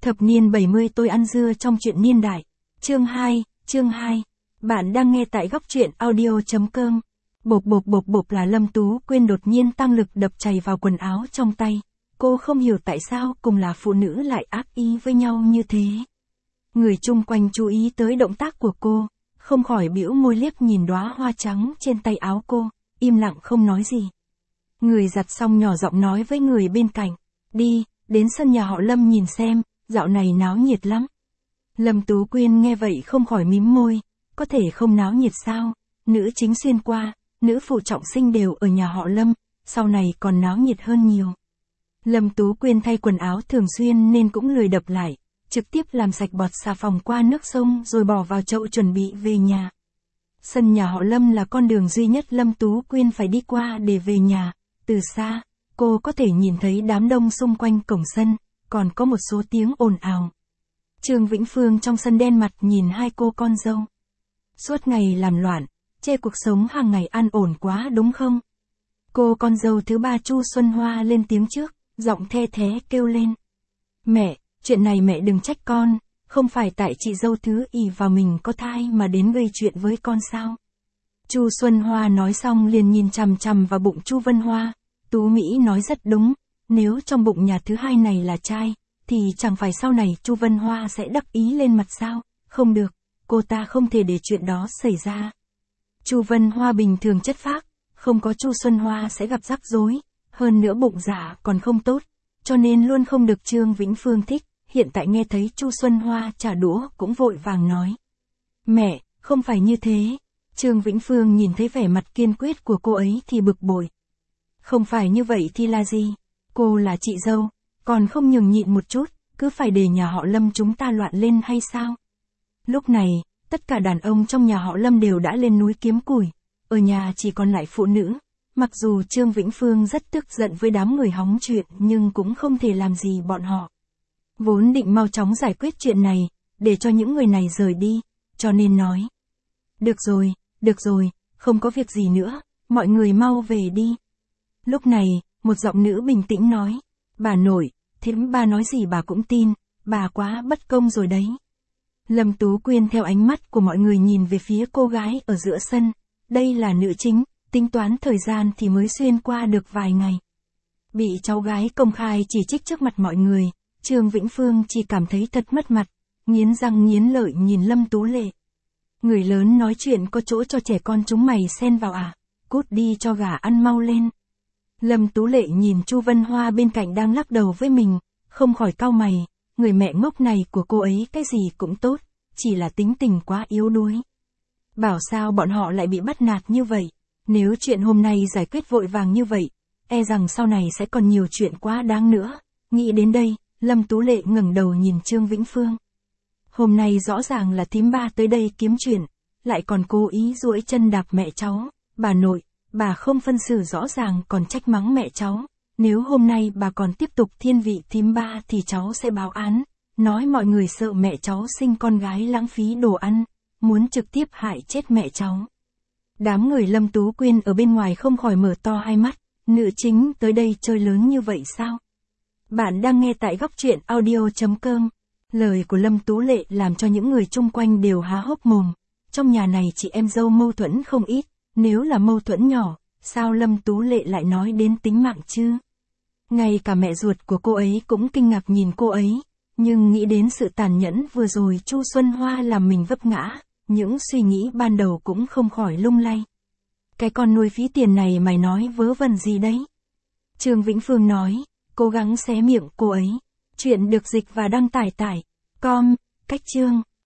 Thập niên 70 tôi ăn dưa trong chuyện niên đại. Chương 2. Bạn đang nghe tại góc truyện audio.com. Bộp là Lâm Tú Quyên đột nhiên tăng lực đập chày vào quần áo trong tay. Cô không hiểu tại sao cùng là phụ nữ lại ác ý với nhau như thế. Người chung quanh chú ý tới động tác của cô, không khỏi bĩu môi liếc nhìn đóa hoa trắng trên tay áo cô, im lặng không nói gì. Người giặt xong nhỏ giọng nói với người bên cạnh, đi, đến sân nhà họ Lâm nhìn xem, dạo này náo nhiệt lắm. Lâm Tú Quyên nghe vậy không khỏi mím môi, có thể không náo nhiệt sao, nữ chính xuyên qua, nữ phụ trọng sinh đều ở nhà họ Lâm, sau này còn náo nhiệt hơn nhiều. Lâm Tú Quyên thay quần áo thường xuyên nên cũng lười đập lại, trực tiếp làm sạch bọt xà phòng qua nước sông rồi bỏ vào chậu chuẩn bị về nhà. Sân nhà họ Lâm là con đường duy nhất Lâm Tú Quyên phải đi qua để về nhà, từ xa, cô có thể nhìn thấy đám đông xung quanh cổng sân, còn có một số tiếng ồn ào. Trương Vĩnh Phương trong sân đen mặt nhìn hai cô con dâu. Suốt ngày làm loạn, chê cuộc sống hàng ngày an ổn quá đúng không? Cô con dâu thứ ba Chu Xuân Hoa lên tiếng trước, giọng the thé kêu lên. Mẹ, chuyện này mẹ đừng trách con, không phải tại chị dâu thứ ỷ vào mình có thai mà đến gây chuyện với con sao? Chu Xuân Hoa nói xong liền nhìn chằm chằm vào bụng Chu Vân Hoa. Tú Mỹ nói rất đúng, nếu trong bụng nhà thứ hai này là trai, thì chẳng phải sau này Chu Vân Hoa sẽ đắc ý lên mặt sao? Không được, cô ta không thể để chuyện đó xảy ra. Chu Vân Hoa bình thường chất phác, không có Chu Xuân Hoa sẽ gặp rắc rối, hơn nữa bụng dạ còn không tốt, cho nên luôn không được Trương Vĩnh Phương thích. Hiện tại nghe thấy Chu Xuân Hoa trả đũa cũng vội vàng nói. Mẹ, không phải như thế. Trương Vĩnh Phương nhìn thấy vẻ mặt kiên quyết của cô ấy thì bực bội. Không phải như vậy thì là gì? Cô là chị dâu, còn không nhường nhịn một chút, cứ phải để nhà họ Lâm chúng ta loạn lên hay sao? Lúc này, tất cả đàn ông trong nhà họ Lâm đều đã lên núi kiếm củi, ở nhà chỉ còn lại phụ nữ. Mặc dù Trương Vĩnh Phương rất tức giận với đám người hóng chuyện nhưng cũng không thể làm gì bọn họ. Vốn định mau chóng giải quyết chuyện này, để cho những người này rời đi, cho nên nói. Được rồi, không có việc gì nữa, mọi người mau về đi. Lúc này, một giọng nữ bình tĩnh nói, bà nội, thím ba nói gì bà cũng tin, bà quá bất công rồi đấy. Lâm Tú Quyên theo ánh mắt của mọi người nhìn về phía cô gái ở giữa sân, đây là nữ chính, tính toán thời gian thì mới xuyên qua được vài ngày. Bị cháu gái công khai chỉ trích trước mặt mọi người, Trương Vĩnh Phương chỉ cảm thấy thật mất mặt, nghiến răng nghiến lợi nhìn Lâm Tú Lệ. Người lớn nói chuyện có chỗ cho trẻ con chúng mày xen vào à, cút đi cho gà ăn mau lên. Lâm Tú Lệ nhìn Chu Vân Hoa bên cạnh đang lắc đầu với mình, không khỏi cau mày, người mẹ ngốc này của cô ấy cái gì cũng tốt, chỉ là tính tình quá yếu đuối. Bảo sao bọn họ lại bị bắt nạt như vậy, nếu chuyện hôm nay giải quyết vội vàng như vậy, e rằng sau này sẽ còn nhiều chuyện quá đáng nữa. Nghĩ đến đây, Lâm Tú Lệ ngẩng đầu nhìn Trương Vĩnh Phương. Hôm nay rõ ràng là thím ba tới đây kiếm chuyện, lại còn cố ý duỗi chân đạp mẹ cháu, bà nội, bà không phân xử rõ ràng còn trách mắng mẹ cháu, nếu hôm nay bà còn tiếp tục thiên vị thím ba thì cháu sẽ báo án, nói mọi người sợ mẹ cháu sinh con gái lãng phí đồ ăn, muốn trực tiếp hại chết mẹ cháu. Đám người Lâm Tú Quyên ở bên ngoài không khỏi mở to hai mắt, nữ chính tới đây chơi lớn như vậy sao? Bạn đang nghe tại góc truyện audio.com. Lời của Lâm Tú Lệ làm cho những người chung quanh đều há hốc mồm. Trong nhà này chị em dâu mâu thuẫn không ít, nếu là mâu thuẫn nhỏ, sao Lâm Tú Lệ lại nói đến tính mạng chứ? Ngay cả mẹ ruột của cô ấy cũng kinh ngạc nhìn cô ấy, nhưng nghĩ đến sự tàn nhẫn vừa rồi Chu Xuân Hoa làm mình vấp ngã, những suy nghĩ ban đầu cũng không khỏi lung lay. Cái con nuôi phí tiền này mày nói vớ vẩn gì đấy? Trương Vĩnh Phương nói, cố gắng xé miệng cô ấy. Chuyện được dịch và đăng tải tại com, cách chương.